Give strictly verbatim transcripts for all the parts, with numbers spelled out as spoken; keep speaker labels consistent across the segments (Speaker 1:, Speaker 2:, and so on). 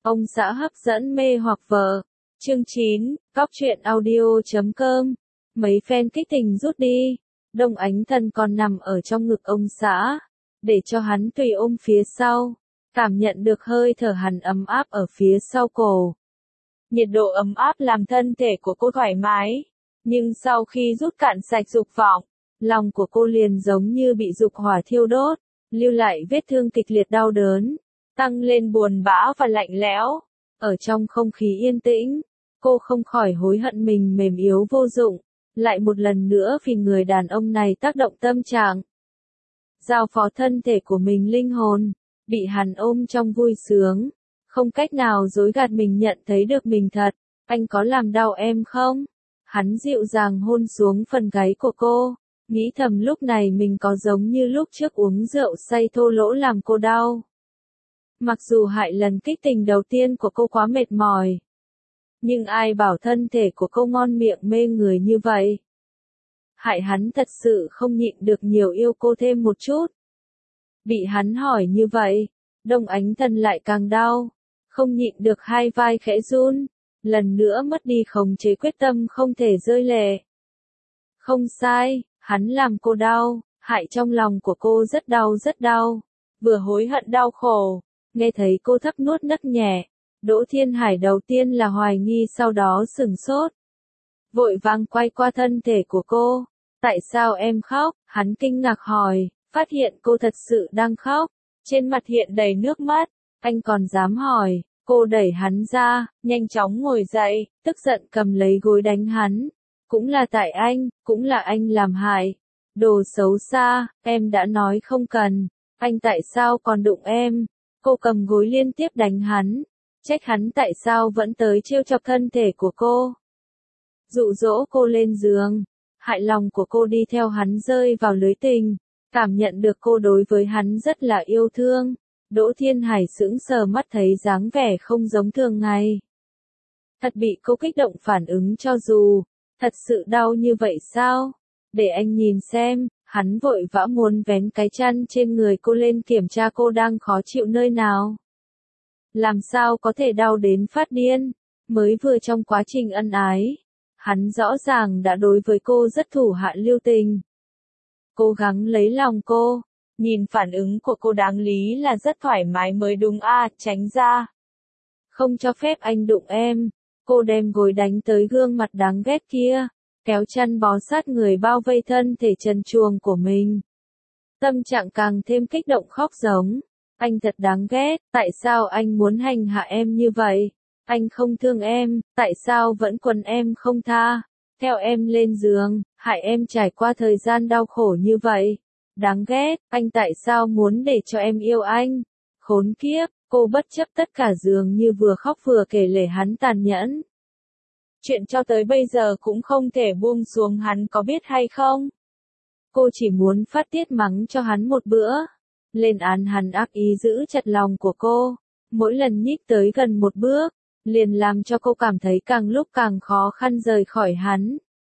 Speaker 1: Ông xã hấp dẫn mê hoặc vợ. Chương chín, Cóc truyện audio chấm com. Mấy phen kích tình rút đi. Đông Ánh Thần còn nằm ở trong ngực ông xã, để cho hắn tùy ôm phía sau, cảm nhận được hơi thở hắn ấm áp ở phía sau cổ. Nhiệt độ ấm áp làm thân thể của cô thoải mái, nhưng sau khi rút cạn sạch dục vọng, lòng của cô liền giống như bị dục hỏa thiêu đốt, lưu lại vết thương kịch liệt đau đớn, tăng lên buồn bã và lạnh lẽo. Ở trong không khí yên tĩnh, cô không khỏi hối hận mình mềm yếu vô dụng, lại một lần nữa vì người đàn ông này tác động tâm trạng. Giao phó thân thể của mình linh hồn, bị hắn ôm trong vui sướng, không cách nào dối gạt mình nhận thấy được mình thật. Anh có làm đau em không? Hắn dịu dàng hôn xuống phần gáy của cô, nghĩ thầm lúc này mình có giống như lúc trước uống rượu say thô lỗ làm cô đau. Mặc dù hại lần kích tình đầu tiên của cô quá mệt mỏi, nhưng ai bảo thân thể của cô ngon miệng mê người như vậy. Hại hắn thật sự không nhịn được nhiều yêu cô thêm một chút. Bị hắn hỏi như vậy, Đông Ánh Thần lại càng đau, không nhịn được hai vai khẽ run, lần nữa mất đi khống chế quyết tâm không thể rơi lệ. Không sai, hắn làm cô đau, hại trong lòng của cô rất đau rất đau, vừa hối hận đau khổ. Nghe thấy cô thấp nuốt nấc nhẹ, Đỗ Thiên Hải đầu tiên là hoài nghi, sau đó sửng sốt. Vội vàng quay qua thân thể của cô. Tại sao em khóc? Hắn kinh ngạc hỏi, phát hiện cô thật sự đang khóc, trên mặt hiện đầy nước mắt. Anh còn dám hỏi? Cô đẩy hắn ra, nhanh chóng ngồi dậy, tức giận cầm lấy gối đánh hắn. Cũng là tại anh, cũng là anh làm hại. Đồ xấu xa, em đã nói không cần, anh tại sao còn đụng em? Cô cầm gối liên tiếp đánh hắn, trách hắn tại sao vẫn tới trêu chọc thân thể của cô. Dụ dỗ cô lên giường, hại lòng của cô đi theo hắn rơi vào lưới tình, cảm nhận được cô đối với hắn rất là yêu thương. Đỗ Thiên Hải sững sờ mắt thấy dáng vẻ không giống thường ngày. Thật bị cô kích động phản ứng cho dù, thật sự đau như vậy sao? Để anh nhìn xem. Hắn vội vã muốn vén cái chăn trên người cô lên kiểm tra cô đang khó chịu nơi nào. Làm sao có thể đau đến phát điên, mới vừa trong quá trình ân ái. Hắn rõ ràng đã đối với cô rất thủ hạ lưu tình. Cố gắng lấy lòng cô, nhìn phản ứng của cô đáng lý là rất thoải mái mới đúng à, tránh ra. Không cho phép anh đụng em, cô đem gối đánh tới gương mặt đáng ghét kia. Kéo chăn bó sát người bao vây thân thể trần truồng của mình. Tâm trạng càng thêm kích động khóc giống. Anh thật đáng ghét, tại sao anh muốn hành hạ em như vậy? Anh không thương em, tại sao vẫn quấn em không tha? Theo em lên giường, hại em trải qua thời gian đau khổ như vậy. Đáng ghét, anh tại sao muốn để cho em yêu anh? Khốn kiếp, cô bất chấp tất cả dường như vừa khóc vừa kể lể hắn tàn nhẫn. Chuyện cho tới bây giờ cũng không thể buông xuống, hắn có biết hay không? Cô chỉ muốn phát tiết mắng cho hắn một bữa. Lên án hắn ác ý giữ chặt lòng của cô. Mỗi lần nhích tới gần một bước, liền làm cho cô cảm thấy càng lúc càng khó khăn rời khỏi hắn.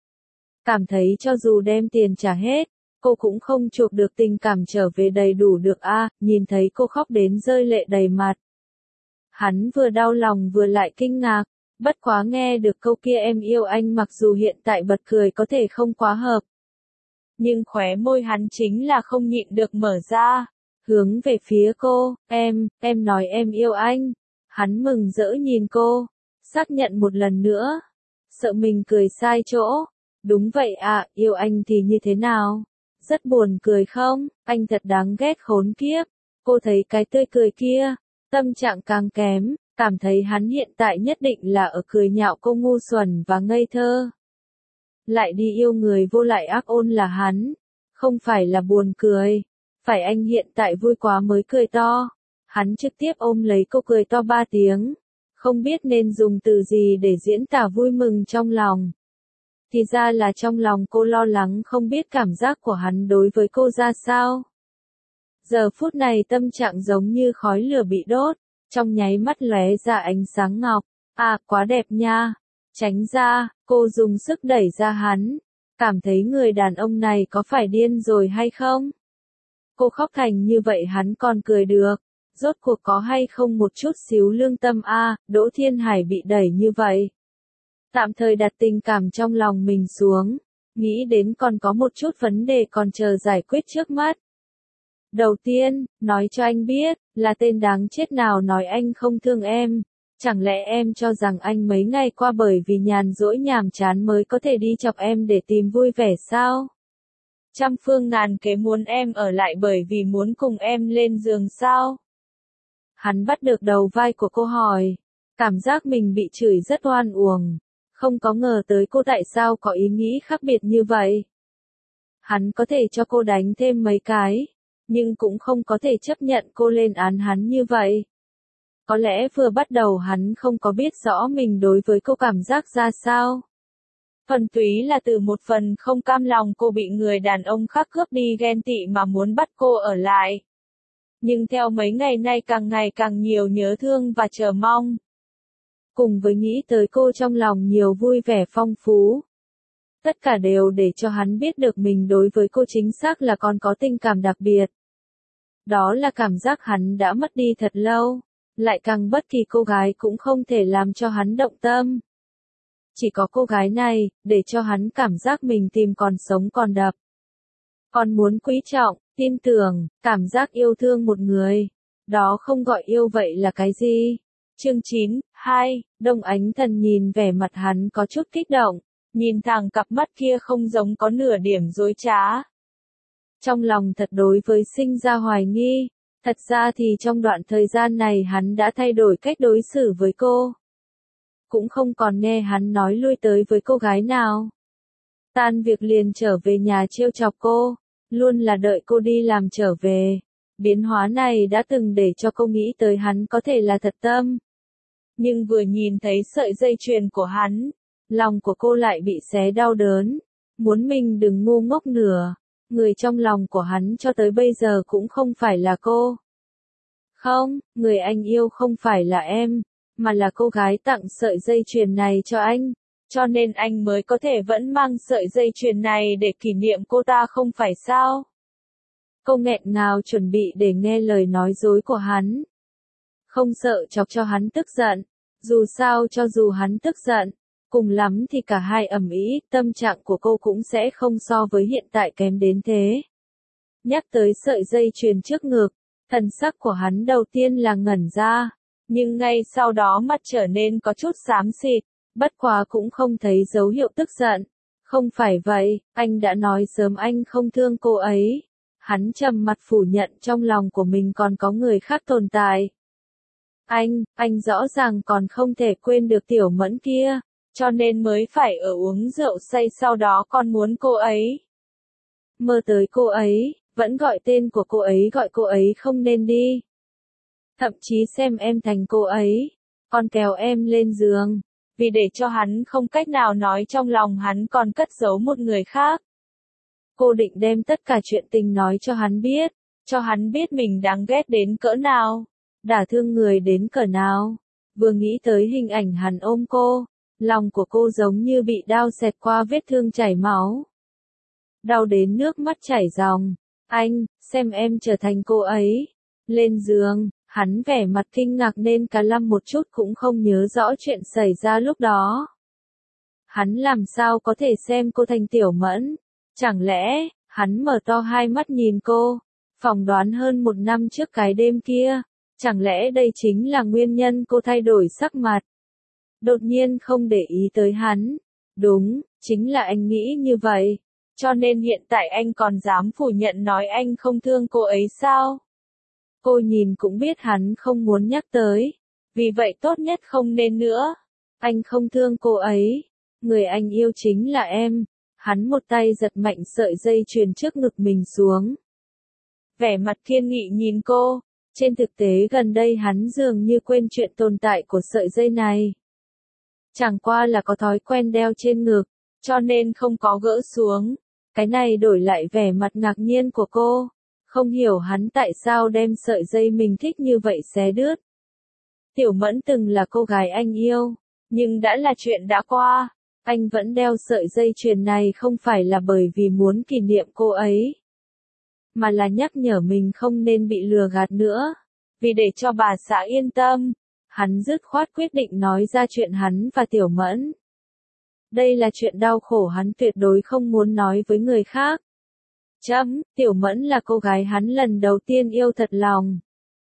Speaker 1: Cảm thấy cho dù đem tiền trả hết, cô cũng không chuộc được tình cảm trở về đầy đủ được a. À, nhìn thấy cô khóc đến rơi lệ đầy mặt. Hắn vừa đau lòng vừa lại kinh ngạc. Bất quá nghe được câu kia em yêu anh, mặc dù hiện tại bật cười có thể không quá hợp. Nhưng khóe môi hắn chính là không nhịn được mở ra, hướng về phía cô, em, em nói em yêu anh. Hắn mừng rỡ nhìn cô, xác nhận một lần nữa, sợ mình cười sai chỗ. Đúng vậy à, yêu anh thì như thế nào? Rất buồn cười không? Anh thật đáng ghét khốn kiếp. Cô thấy cái tươi cười kia, tâm trạng càng kém. Cảm thấy hắn hiện tại nhất định là ở cười nhạo cô ngu xuẩn và ngây thơ. Lại đi yêu người vô lại ác ôn là hắn. Không phải là buồn cười. Phải anh hiện tại vui quá mới cười to. Hắn trực tiếp ôm lấy cô cười to ba tiếng. Không biết nên dùng từ gì để diễn tả vui mừng trong lòng. Thì ra là trong lòng cô lo lắng không biết cảm giác của hắn đối với cô ra sao. Giờ phút này tâm trạng giống như khói lửa bị đốt. Trong nháy mắt lóe ra ánh sáng ngọc. À, quá đẹp nha. Tránh ra, cô dùng sức đẩy ra hắn. Cảm thấy người đàn ông này có phải điên rồi hay không? Cô khóc thành như vậy hắn còn cười được. Rốt cuộc có hay không một chút xíu lương tâm a, Đỗ Thiên Hải bị đẩy như vậy. Tạm thời đặt tình cảm trong lòng mình xuống, nghĩ đến còn có một chút vấn đề còn chờ giải quyết trước mắt. Đầu tiên, nói cho anh biết, là tên đáng chết nào nói anh không thương em. Chẳng lẽ em cho rằng anh mấy ngày qua bởi vì nhàn rỗi nhàm chán mới có thể đi chọc em để tìm vui vẻ sao? Trăm phương ngàn kế muốn em ở lại bởi vì muốn cùng em lên giường sao? Hắn bắt được đầu vai của cô hỏi, cảm giác mình bị chửi rất oan uổng, không có ngờ tới cô tại sao có ý nghĩ khác biệt như vậy. Hắn có thể cho cô đánh thêm mấy cái, nhưng cũng không có thể chấp nhận cô lên án hắn như vậy. Có lẽ vừa bắt đầu hắn không có biết rõ mình đối với cô cảm giác ra sao. Phần túy là từ một phần không cam lòng cô bị người đàn ông khác cướp đi ghen tị mà muốn bắt cô ở lại. Nhưng theo mấy ngày nay càng ngày càng nhiều nhớ thương và chờ mong. Cùng với nghĩ tới cô trong lòng nhiều vui vẻ phong phú. Tất cả đều để cho hắn biết được mình đối với cô chính xác là còn có tình cảm đặc biệt. Đó là cảm giác hắn đã mất đi thật lâu, lại càng bất kỳ cô gái cũng không thể làm cho hắn động tâm. Chỉ có cô gái này, để cho hắn cảm giác mình tìm còn sống còn đập. Còn muốn quý trọng, tin tưởng, cảm giác yêu thương một người. Đó không gọi yêu vậy là cái gì? Chương chín, hai, Đông Ánh Thần nhìn vẻ mặt hắn có chút kích động, nhìn thẳng cặp mắt kia không giống có nửa điểm dối trá. Trong lòng thật đối với sinh ra hoài nghi, thật ra thì trong đoạn thời gian này hắn đã thay đổi cách đối xử với cô. Cũng không còn nghe hắn nói lui tới với cô gái nào. Tan việc liền trở về nhà trêu chọc cô, luôn là đợi cô đi làm trở về. Biến hóa này đã từng để cho cô nghĩ tới hắn có thể là thật tâm. Nhưng vừa nhìn thấy sợi dây chuyền của hắn, lòng của cô lại bị xé đau đớn. Muốn mình đừng ngu ngốc nữa. Người trong lòng của hắn cho tới bây giờ cũng không phải là cô. Không, người anh yêu không phải là em, mà là cô gái tặng sợi dây chuyền này cho anh. Cho nên anh mới có thể vẫn mang sợi dây chuyền này để kỷ niệm cô ta không phải sao? Cô nghẹn ngào chuẩn bị để nghe lời nói dối của hắn. Không sợ chọc cho hắn tức giận. Dù sao cho dù hắn tức giận, cùng lắm thì cả hai ầm ĩ, tâm trạng của cô cũng sẽ không so với hiện tại kém đến thế. Nhắc tới sợi dây chuyền trước ngực, thần sắc của hắn đầu tiên là ngẩn ra, nhưng ngay sau đó mặt trở nên có chút xám xịt, bất quá cũng không thấy dấu hiệu tức giận. Không phải vậy, anh đã nói sớm anh không thương cô ấy. Hắn trầm mặt phủ nhận trong lòng của mình còn có người khác tồn tại. Anh, anh rõ ràng còn không thể quên được tiểu mẫn kia, cho nên mới phải ở uống rượu say sau đó còn muốn cô ấy. Mơ tới cô ấy, vẫn gọi tên của cô ấy gọi cô ấy không nên đi. Thậm chí xem em thành cô ấy, còn kéo em lên giường, vì để cho hắn không cách nào nói trong lòng hắn còn cất giấu một người khác. Cô định đem tất cả chuyện tình nói cho hắn biết, cho hắn biết mình đáng ghét đến cỡ nào, đả thương người đến cỡ nào. Vừa nghĩ tới hình ảnh hắn ôm cô, lòng của cô giống như bị đao xẹt qua vết thương chảy máu. Đau đến nước mắt chảy ròng. Anh, xem em trở thành cô ấy. Lên giường, hắn vẻ mặt kinh ngạc nên cả lăm một chút cũng không nhớ rõ chuyện xảy ra lúc đó. Hắn làm sao có thể xem cô thành tiểu mẫn? Chẳng lẽ, hắn mở to hai mắt nhìn cô, phỏng đoán hơn một năm trước cái đêm kia, chẳng lẽ đây chính là nguyên nhân cô thay đổi sắc mặt? Đột nhiên không để ý tới hắn. Đúng, chính là anh nghĩ như vậy. Cho nên hiện tại anh còn dám phủ nhận nói anh không thương cô ấy sao? Cô nhìn cũng biết hắn không muốn nhắc tới. Vì vậy tốt nhất không nên nữa. Anh không thương cô ấy. Người anh yêu chính là em. Hắn một tay giật mạnh sợi dây chuyền trước ngực mình xuống. Vẻ mặt kiên nghị nhìn cô. Trên thực tế gần đây hắn dường như quên chuyện tồn tại của sợi dây này. Chẳng qua là có thói quen đeo trên ngực, cho nên không có gỡ xuống. Cái này đổi lại vẻ mặt ngạc nhiên của cô. Không hiểu hắn tại sao đem sợi dây mình thích như vậy xé đứt. Tiểu Mẫn từng là cô gái anh yêu, nhưng đã là chuyện đã qua. Anh vẫn đeo sợi dây chuyền này không phải là bởi vì muốn kỷ niệm cô ấy, mà là nhắc nhở mình không nên bị lừa gạt nữa. Vì để cho bà xã yên tâm, hắn dứt khoát quyết định nói ra chuyện hắn và Tiểu Mẫn. Đây là chuyện đau khổ hắn tuyệt đối không muốn nói với người khác. Chấm, Tiểu Mẫn là cô gái hắn lần đầu tiên yêu thật lòng.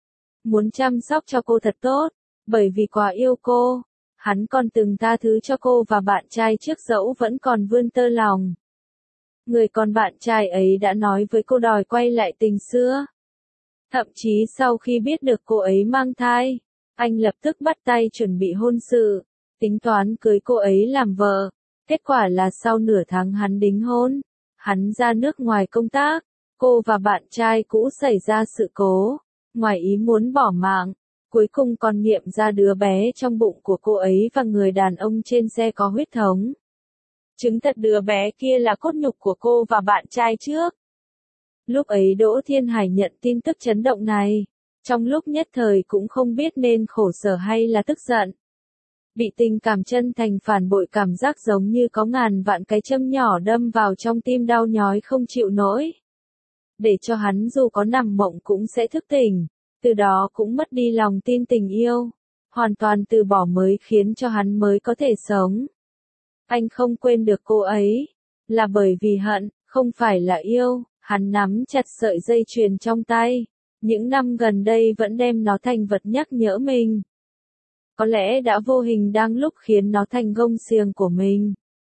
Speaker 1: Muốn chăm sóc cho cô thật tốt, bởi vì quá yêu cô, hắn còn từng tha thứ cho cô và bạn trai trước dẫu vẫn còn vươn tơ lòng. Người con bạn trai ấy đã nói với cô đòi quay lại tình xưa. Thậm chí sau khi biết được cô ấy mang thai, anh lập tức bắt tay chuẩn bị hôn sự, tính toán cưới cô ấy làm vợ. Kết quả là sau nửa tháng hắn đính hôn, hắn ra nước ngoài công tác, cô và bạn trai cũ xảy ra sự cố, ngoài ý muốn bỏ mạng, cuối cùng còn nghiệm ra đứa bé trong bụng của cô ấy và người đàn ông trên xe có huyết thống. Chứng thật đứa bé kia là cốt nhục của cô và bạn trai trước. Lúc ấy Đỗ Thiên Hải nhận tin tức chấn động này, trong lúc nhất thời cũng không biết nên khổ sở hay là tức giận. Bị tình cảm chân thành phản bội, cảm giác giống như có ngàn vạn cái châm nhỏ đâm vào trong tim đau nhói không chịu nổi. Để cho hắn dù có nằm mộng cũng sẽ thức tỉnh, từ đó cũng mất đi lòng tin tình yêu, hoàn toàn từ bỏ mới khiến cho hắn mới có thể sống. Anh không quên được cô ấy, là bởi vì hận, không phải là yêu. Hắn nắm chặt sợi dây chuyền trong tay, những năm gần đây vẫn đem nó thành vật nhắc nhở mình. Có lẽ đã vô hình đang lúc khiến nó thành gông xiềng của mình.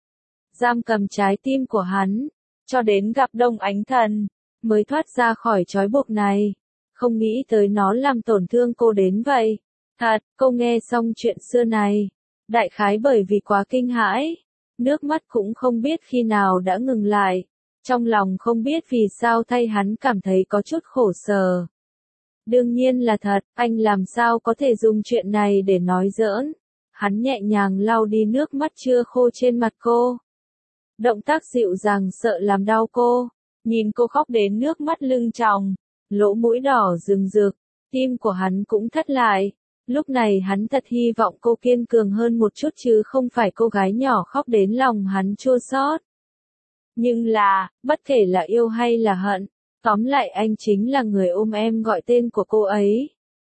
Speaker 1: Giam cầm trái tim của hắn, cho đến gặp Đông Ánh Thần, mới thoát ra khỏi trói buộc này. Không nghĩ tới nó làm tổn thương cô đến vậy. Thật, cô nghe xong chuyện xưa này, đại khái bởi vì quá kinh hãi, nước mắt cũng không biết khi nào đã ngừng lại. Trong lòng không biết vì sao thay hắn cảm thấy có chút khổ sở. Đương nhiên là thật, anh làm sao có thể dùng chuyện này để nói giỡn. Hắn nhẹ nhàng lau đi nước mắt chưa khô trên mặt cô. Động tác dịu dàng sợ làm đau cô. Nhìn cô khóc đến nước mắt lưng tròng, lỗ mũi đỏ rừng rực, tim của hắn cũng thắt lại. Lúc này hắn thật hy vọng cô kiên cường hơn một chút chứ không phải cô gái nhỏ khóc đến lòng hắn chua xót. Nhưng là, bất kể là yêu hay là hận, tóm lại anh chính là người ôm em gọi tên của cô ấy.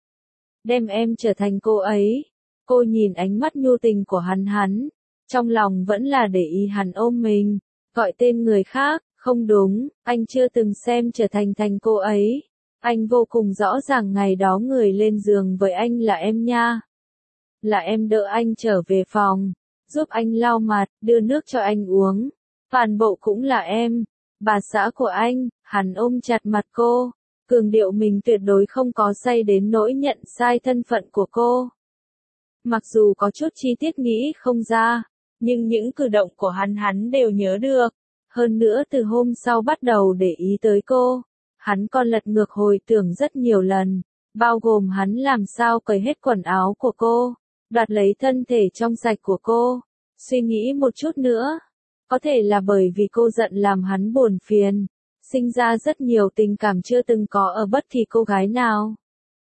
Speaker 1: Đem em trở thành cô ấy. Cô nhìn ánh mắt nhu tình của hắn hắn, trong lòng vẫn là để ý hắn ôm mình, gọi tên người khác, không đúng, anh chưa từng xem trở thành thành cô ấy. Anh vô cùng rõ ràng ngày đó người lên giường với anh là em nha. Là em đỡ anh trở về phòng, giúp anh lau mặt, đưa nước cho anh uống. Toàn bộ cũng là em, bà xã của anh. Hắn ôm chặt mặt cô, cường điệu mình tuyệt đối không có say đến nỗi nhận sai thân phận của cô. Mặc dù có chút chi tiết nghĩ không ra, nhưng những cử động của hắn hắn đều nhớ được. Hơn nữa từ hôm sau bắt đầu để ý tới cô, hắn còn lật ngược hồi tưởng rất nhiều lần, bao gồm hắn làm sao cởi hết quần áo của cô, đoạt lấy thân thể trong sạch của cô. Suy nghĩ một chút nữa, có thể là bởi vì cô giận làm hắn buồn phiền, sinh ra rất nhiều tình cảm chưa từng có ở bất kỳ cô gái nào.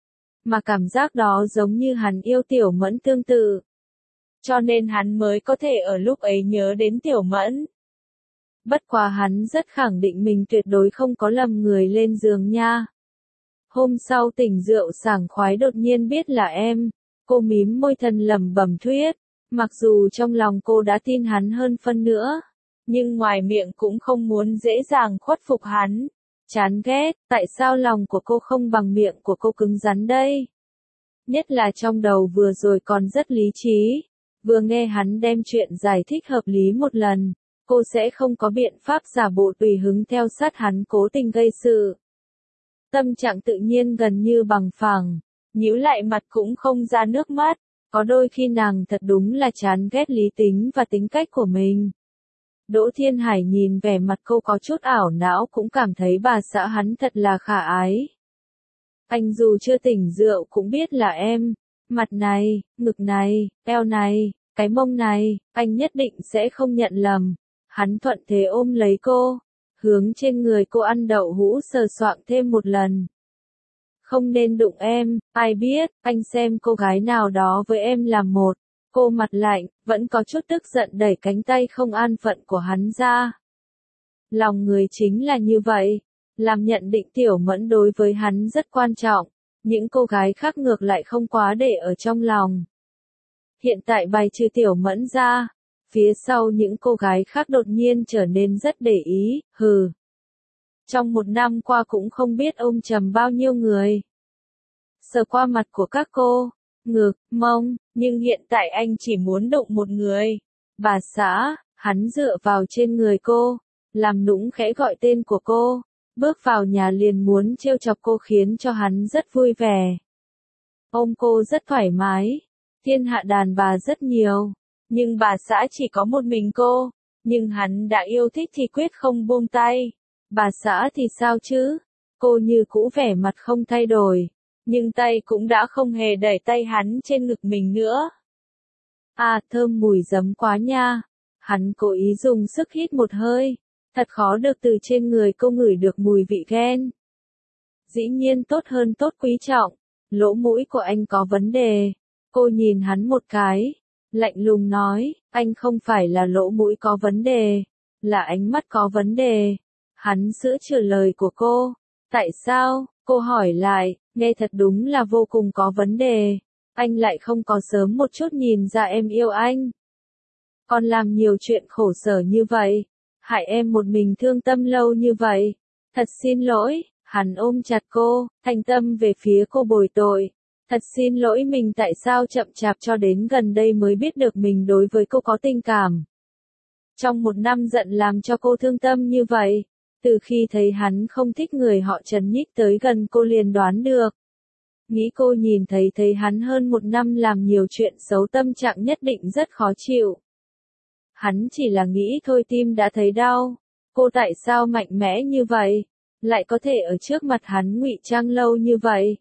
Speaker 1: Mà cảm giác đó giống như hắn yêu Tiểu Mẫn tương tự. Cho nên hắn mới có thể ở lúc ấy nhớ đến Tiểu Mẫn. Bất quá hắn rất khẳng định mình tuyệt đối không có lầm người lên giường nha. Hôm sau tỉnh rượu sảng khoái đột nhiên biết là em, cô mím môi thân lẩm bẩm thuyết, mặc dù trong lòng cô đã tin hắn hơn phân nữa, nhưng ngoài miệng cũng không muốn dễ dàng khuất phục hắn. Chán ghét, tại sao lòng của cô không bằng miệng của cô cứng rắn đây? Nhất là trong đầu vừa rồi còn rất lý trí, vừa nghe hắn đem chuyện giải thích hợp lý một lần, cô sẽ không có biện pháp giả bộ tùy hứng theo sát hắn cố tình gây sự. Tâm trạng tự nhiên gần như bằng phẳng, nhíu lại mặt cũng không ra nước mắt, có đôi khi nàng thật đúng là chán ghét lý tính và tính cách của mình. Đỗ Thiên Hải nhìn vẻ mặt cô có chút ảo não cũng cảm thấy bà xã hắn thật là khả ái. Anh dù chưa tỉnh rượu cũng biết là em, mặt này, ngực này, eo này, cái mông này, anh nhất định sẽ không nhận lầm. Hắn thuận thế ôm lấy cô, hướng trên người cô ăn đậu hũ sờ soạng thêm một lần. Không nên đụng em, ai biết, anh xem cô gái nào đó với em là một. Cô mặt lạnh, vẫn có chút tức giận đẩy cánh tay không an phận của hắn ra. Lòng người chính là như vậy, làm nhận định Tiểu Mẫn đối với hắn rất quan trọng, những cô gái khác ngược lại không quá để ở trong lòng. Hiện tại bài trừ Tiểu Mẫn ra, phía sau những cô gái khác đột nhiên trở nên rất để ý, hừ. Trong một năm qua cũng không biết ôm chầm bao nhiêu người. Sờ qua mặt của các cô, ngực, mông, nhưng hiện tại anh chỉ muốn đụng một người. Bà xã, hắn dựa vào trên người cô, làm nũng khẽ gọi tên của cô, bước vào nhà liền muốn trêu chọc cô khiến cho hắn rất vui vẻ. Ôm cô rất thoải mái, thiên hạ đàn bà rất nhiều, nhưng bà xã chỉ có một mình cô, nhưng hắn đã yêu thích thì quyết không buông tay. Bà xã thì sao chứ? Cô như cũ vẻ mặt không thay đổi, nhưng tay cũng đã không hề đẩy tay hắn trên ngực mình nữa. À, thơm mùi giấm quá nha. Hắn cố ý dùng sức hít một hơi, thật khó được từ trên người cô ngửi được mùi vị ghen. Dĩ nhiên tốt hơn tốt quý trọng, lỗ mũi của anh có vấn đề. Cô nhìn hắn một cái, lạnh lùng nói, anh không phải là lỗ mũi có vấn đề, là ánh mắt có vấn đề. Hắn sửa chữa lời của cô. Tại sao? Cô hỏi lại, nghe thật đúng là vô cùng có vấn đề. Anh lại không có sớm một chút nhìn ra em yêu anh. Còn làm nhiều chuyện khổ sở như vậy, hại em một mình thương tâm lâu như vậy. Thật xin lỗi, hắn ôm chặt cô, thành tâm về phía cô bồi tội. Thật xin lỗi mình tại sao chậm chạp cho đến gần đây mới biết được mình đối với cô có tình cảm. Trong một năm giận làm cho cô thương tâm như vậy. Từ khi thấy hắn không thích người họ Trần nhích tới gần cô liền đoán được. Nghĩ cô nhìn thấy thấy hắn hơn một năm làm nhiều chuyện xấu tâm trạng nhất định rất khó chịu. Hắn chỉ là nghĩ thôi tim đã thấy đau. Cô tại sao mạnh mẽ như vậy? Lại có thể ở trước mặt hắn ngụy trang lâu như vậy?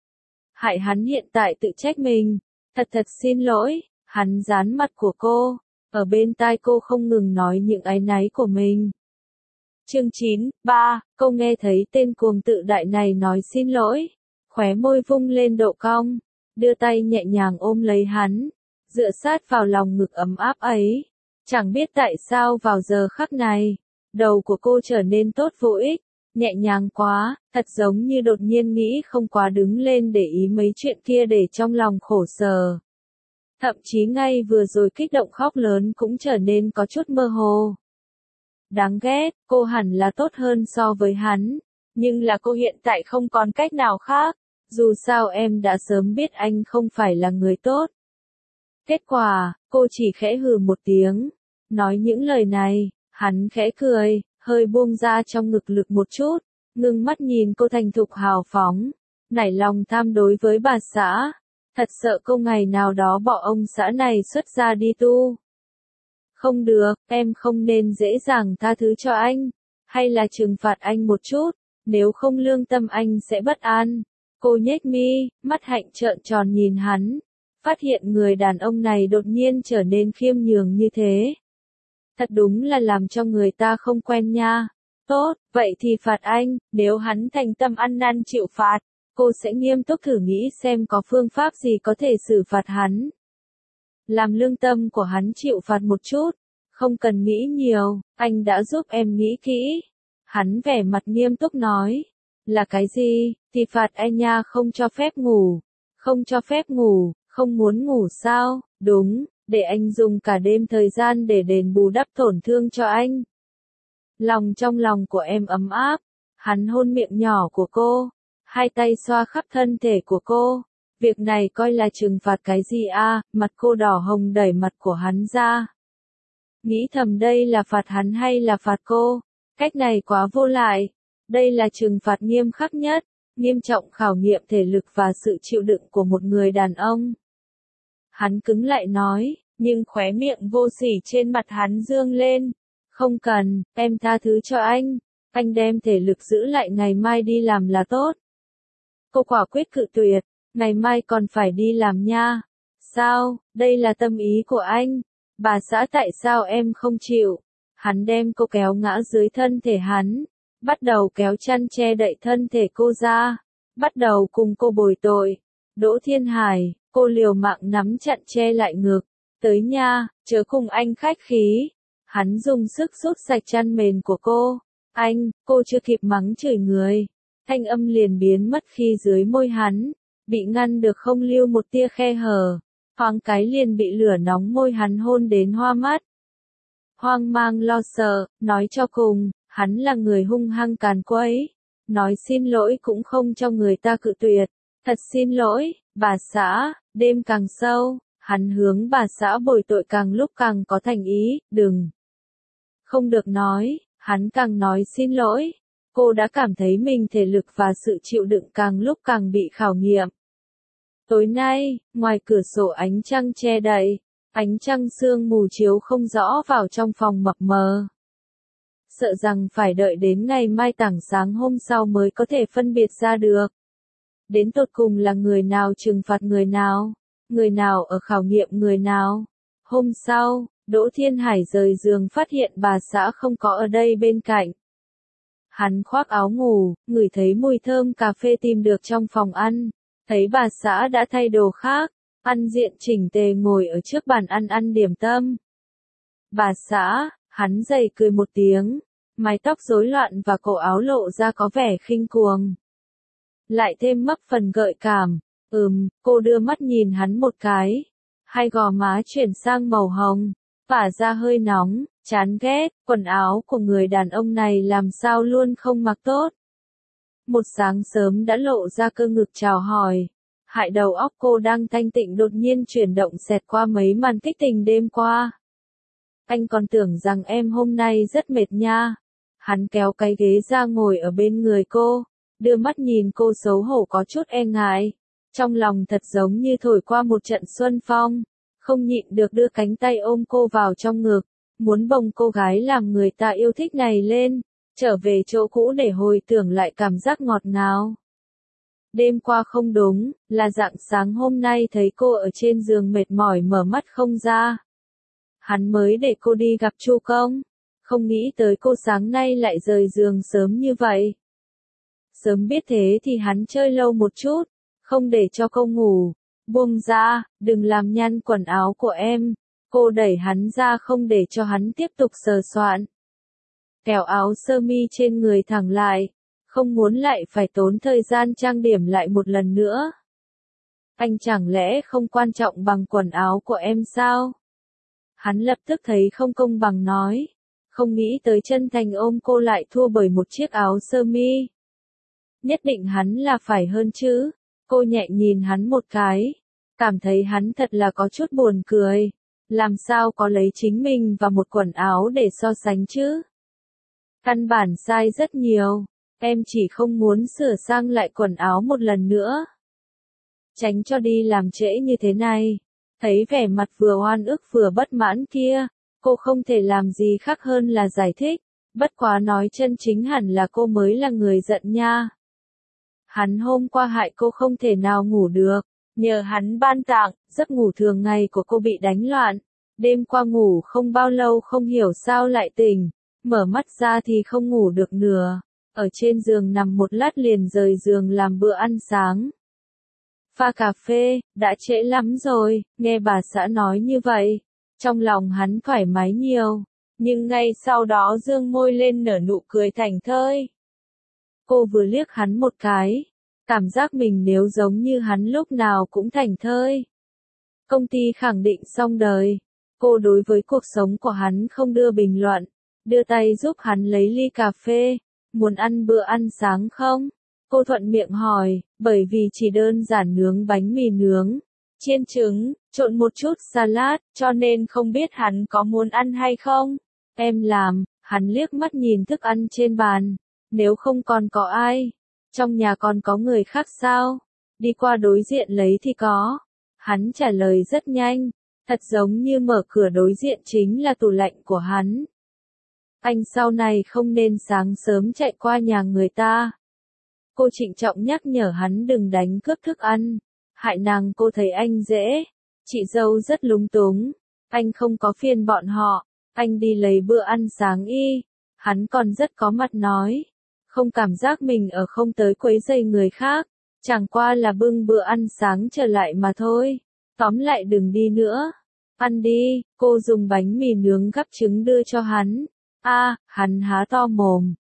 Speaker 1: Hại hắn hiện tại tự trách mình. Thật thật xin lỗi. Hắn dán mặt của cô. Ở bên tai cô không ngừng nói những áy náy của mình. Chương chín, ba, cô nghe thấy tên cuồng tự đại này nói xin lỗi. Khóe môi vung lên độ cong. Đưa tay nhẹ nhàng ôm lấy hắn. Dựa sát vào lòng ngực ấm áp ấy. Chẳng biết tại sao vào giờ khắc này. Đầu của cô trở nên tốt vô ích. Nhẹ nhàng quá, thật giống như đột nhiên nghĩ không quá đứng lên để ý mấy chuyện kia để trong lòng khổ sở. Thậm chí ngay vừa rồi kích động khóc lớn cũng trở nên có chút mơ hồ. Đáng ghét, cô hẳn là tốt hơn so với hắn. Nhưng là cô hiện tại không còn cách nào khác. Dù sao em đã sớm biết anh không phải là người tốt. Kết quả, cô chỉ khẽ hừ một tiếng. Nói những lời này, hắn khẽ cười, hơi buông ra trong ngực lực một chút. Ngưng mắt nhìn cô thành thục hào phóng. Nảy lòng tham đối với bà xã. Thật sợ cô ngày nào đó bỏ ông xã này xuất ra đi tu. Không được, em không nên dễ dàng tha thứ cho anh. Hay là trừng phạt anh một chút. Nếu không lương tâm anh sẽ bất an. Cô nhếch mi, mắt hạnh trợn tròn nhìn hắn. Phát hiện người đàn ông này đột nhiên trở nên khiêm nhường như thế. Thật đúng là làm cho người ta không quen nha. Tốt, vậy thì phạt anh. Nếu hắn thành tâm ăn năn chịu phạt, cô sẽ nghiêm túc thử nghĩ xem có phương pháp gì có thể xử phạt hắn. Làm lương tâm của hắn chịu phạt một chút. Không cần nghĩ nhiều, anh đã giúp em nghĩ kỹ. Hắn vẻ mặt nghiêm túc nói. Là cái gì? Thì phạt anh nha, không cho phép ngủ. Không cho phép ngủ, không muốn ngủ sao? Đúng, để anh dùng cả đêm thời gian để đền bù đắp tổn thương cho anh. Lòng trong lòng của em ấm áp. Hắn hôn miệng nhỏ của cô. Hai tay xoa khắp thân thể của cô. Việc này coi là trừng phạt cái gì à? Mặt cô đỏ hồng đẩy mặt của hắn ra. Nghĩ thầm đây là phạt hắn hay là phạt cô? Cách này quá vô lại. Đây là trừng phạt nghiêm khắc nhất, nghiêm trọng khảo nghiệm thể lực và sự chịu đựng của một người đàn ông. Hắn cứng lại nói, nhưng khóe miệng vô sỉ trên mặt hắn dương lên. Không cần, em tha thứ cho anh. Anh đem thể lực giữ lại ngày mai đi làm là tốt. Cô quả quyết cự tuyệt, ngày mai còn phải đi làm nha. Sao, đây là tâm ý của anh. Bà xã tại sao em không chịu? Hắn đem cô kéo ngã dưới thân thể hắn. Bắt đầu kéo chăn che đậy thân thể cô ra. Bắt đầu cùng cô bồi tội. Đỗ Thiên Hải, cô liều mạng nắm chặt che lại ngực. Tới nha, chớ cùng anh khách khí. Hắn dùng sức rút sạch chăn mền của cô. Anh, cô chưa kịp mắng chửi người. thanh âm liền biến mất khi dưới môi hắn, bị ngăn được không lưu một tia khe hở, thoáng cái liền bị lửa nóng môi hắn hôn đến hoa mắt. Hoang mang lo sợ, nói cho cùng, hắn là người hung hăng càn quấy, nói xin lỗi cũng không cho người ta cự tuyệt, thật xin lỗi, bà xã, đêm càng sâu, hắn hướng bà xã bồi tội càng lúc càng có thành ý, đừng. Không được nói, hắn càng nói xin lỗi, cô đã cảm thấy mình thể lực và sự chịu đựng càng lúc càng bị khảo nghiệm. Tối nay, ngoài cửa sổ ánh trăng che đậy, ánh trăng sương mù chiếu không rõ vào trong phòng mập mờ. Sợ rằng phải đợi đến ngày mai tảng sáng hôm sau mới có thể phân biệt ra được. Đến tột cùng là người nào trừng phạt người nào, người nào ở khảo nghiệm người nào. Hôm sau, Đỗ Thiên Hải rời giường phát hiện bà xã không có ở đây bên cạnh. Hắn khoác áo ngủ, ngửi thấy mùi thơm cà phê tìm được trong phòng ăn, thấy bà xã đã thay đồ khác, ăn diện chỉnh tề ngồi ở trước bàn ăn ăn điểm tâm. Bà xã, hắn dày cười một tiếng, mái tóc rối loạn và cổ áo lộ ra có vẻ khinh cuồng. Lại thêm mấp phần gợi cảm, ừm, cô đưa mắt nhìn hắn một cái, hai gò má chuyển sang màu hồng, tỏa ra hơi nóng, chán ghét, quần áo của người đàn ông này làm sao luôn không mặc tốt. Một sáng sớm đã lộ ra cơ ngực chào hỏi, hại đầu óc cô đang thanh tịnh đột nhiên chuyển động xẹt qua mấy màn kích tình đêm qua. Anh còn tưởng rằng em hôm nay rất mệt nha. Hắn kéo cái ghế ra ngồi ở bên người cô, đưa mắt nhìn cô xấu hổ có chút e ngại. Trong lòng thật giống như thổi qua một trận xuân phong, không nhịn được đưa cánh tay ôm cô vào trong ngực, muốn bồng cô gái làm người ta yêu thích này lên, trở về chỗ cũ để hồi tưởng lại cảm giác ngọt ngào. Đêm qua không đúng, là rạng sáng hôm nay thấy cô ở trên giường mệt mỏi mở mắt không ra. Hắn mới để cô đi gặp Chu Công, không nghĩ tới cô sáng nay lại rời giường sớm như vậy. Sớm biết thế thì hắn chơi lâu một chút, không để cho cô ngủ, buông ra, đừng làm nhăn quần áo của em. Cô đẩy hắn ra không để cho hắn tiếp tục sờ soạn. Kéo áo sơ mi trên người thẳng lại, không muốn lại phải tốn thời gian trang điểm lại một lần nữa. Anh chẳng lẽ không quan trọng bằng quần áo của em sao? Hắn lập tức thấy không công bằng nói, không nghĩ tới chân thành ôm cô lại thua bởi một chiếc áo sơ mi. Nhất định hắn là phải hơn chứ. Cô nhẹ nhìn hắn một cái, cảm thấy hắn thật là có chút buồn cười. Làm sao có lấy chính mình và một quần áo để so sánh chứ? Căn bản sai rất nhiều, em chỉ không muốn sửa sang lại quần áo một lần nữa. Tránh cho đi làm trễ như thế này. Thấy vẻ mặt vừa oan ức vừa bất mãn kia, cô không thể làm gì khác hơn là giải thích, bất quá nói chân chính hẳn là cô mới là người giận nha. Hắn hôm qua hại cô không thể nào ngủ được, nhờ hắn ban tặng, giấc ngủ thường ngày của cô bị đánh loạn. Đêm qua ngủ không bao lâu không hiểu sao lại tỉnh, mở mắt ra thì không ngủ được nửa, ở trên giường nằm một lát liền rời giường làm bữa ăn sáng. Pha cà phê, đã trễ lắm rồi, nghe bà xã nói như vậy, trong lòng hắn thoải mái nhiều, nhưng ngay sau đó dương môi lên nở nụ cười thảnh thơi. Cô vừa liếc hắn một cái, cảm giác mình nếu giống như hắn lúc nào cũng thảnh thơi. Công ty khẳng định xong đời, cô đối với cuộc sống của hắn không đưa bình luận, đưa tay giúp hắn lấy ly cà phê, muốn ăn bữa ăn sáng không? Cô thuận miệng hỏi, bởi vì chỉ đơn giản nướng bánh mì nướng, chiên trứng, trộn một chút salad, cho nên không biết hắn có muốn ăn hay không. Em làm, hắn liếc mắt nhìn thức ăn trên bàn, nếu không còn có ai, trong nhà còn có người khác sao? Đi qua đối diện lấy thì có. Hắn trả lời rất nhanh, thật giống như mở cửa đối diện chính là tủ lạnh của hắn. Anh sau này không nên sáng sớm chạy qua nhà người ta. Cô trịnh trọng nhắc nhở hắn đừng đánh cướp thức ăn, hại nàng cô thấy anh dễ. Chị dâu rất lúng túng, anh không có phiền bọn họ, anh đi lấy bữa ăn sáng y. Hắn còn rất có mặt nói, không cảm giác mình ở không tới quấy rầy người khác, chẳng qua là bưng bữa ăn sáng trở lại mà thôi. Tóm lại đừng đi nữa. Ăn đi, cô dùng bánh mì nướng gắp trứng đưa cho hắn. A, à, hắn há to mồm,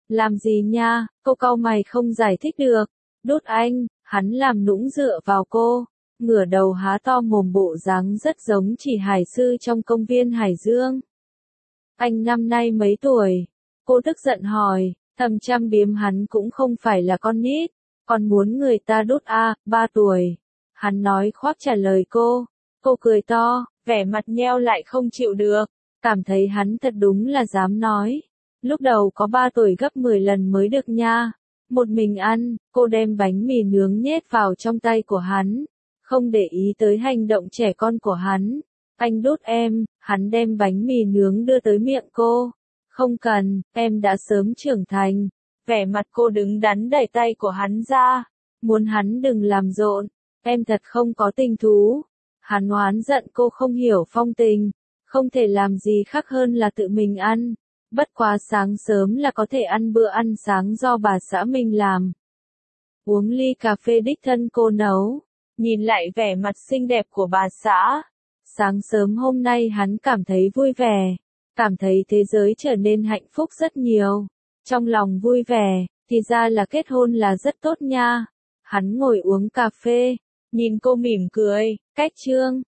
Speaker 1: Làm gì nha, cô cau mày không giải thích được. Đút anh, hắn làm nũng dựa vào cô, ngửa đầu há to mồm bộ dáng rất giống Chỉ Hải sư trong công viên Hải Dương. Anh năm nay mấy tuổi? Cô tức giận hỏi, thầm chăm biếm hắn cũng không phải là con nít, còn muốn người ta đút a, ba tuổi. Hắn nói khoác trả lời cô, cô cười to, vẻ mặt nheo lại không chịu được, cảm thấy hắn thật đúng là dám nói. Lúc đầu có ba tuổi gấp mười lần mới được nha. Một mình ăn, cô đem bánh mì nướng nhét vào trong tay của hắn, không để ý tới hành động trẻ con của hắn. Anh đút em, hắn đem bánh mì nướng đưa tới miệng cô. Không cần, em đã sớm trưởng thành. Vẻ mặt cô đứng đắn đẩy tay của hắn ra, muốn hắn đừng làm rộn, em thật không có tình thú. Hắn oán giận cô không hiểu phong tình, không thể làm gì khác hơn là tự mình ăn. Bất quá sáng sớm là có thể ăn bữa ăn sáng do bà xã mình làm. Uống ly cà phê đích thân cô nấu, nhìn lại vẻ mặt xinh đẹp của bà xã. Sáng sớm hôm nay hắn cảm thấy vui vẻ, cảm thấy thế giới trở nên hạnh phúc rất nhiều. Trong lòng vui vẻ, thì ra là kết hôn là rất tốt nha. Hắn ngồi uống cà phê, nhìn cô mỉm cười, cách chương.